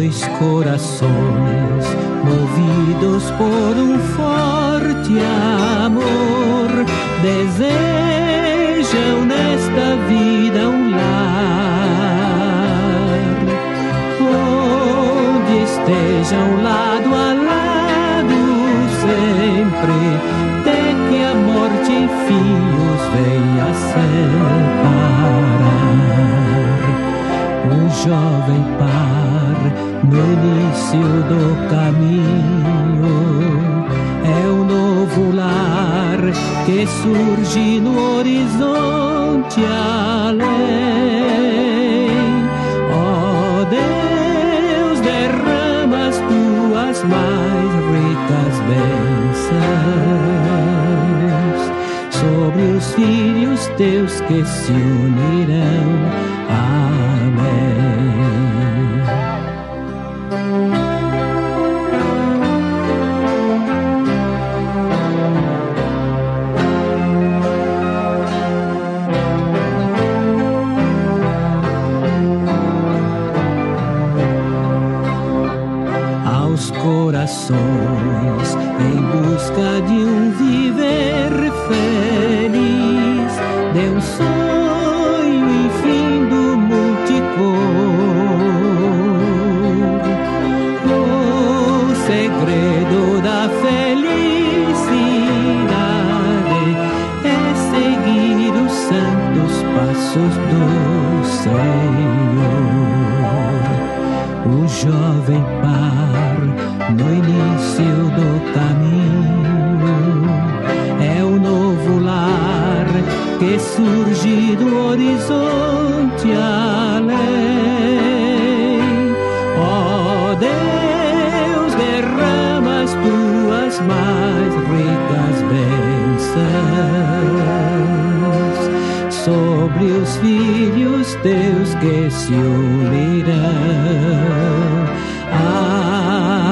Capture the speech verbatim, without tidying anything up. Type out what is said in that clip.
Dois corações movidos por um forte amor desejam nesta vida um lar, onde estejam lado a lado sempre, até que a morte enfim os venha separar. Um jovem par no início do caminho é um novo lar que surge no horizonte além. Ó Deus, derrama as tuas mais ricas bênçãos sobre os filhos teus que se unirão. Amém. Aos corações em busca de um viver feliz, de um sonho infindo multicor, o segredo da felicidade é seguir os santos passos do Senhor. O jovem par no início do caminho é o novo lar que surge do horizonte além. Ó Deus, derrama as tuas mais ricas bênçãos sobre os filhos teus que se unirão. Ah,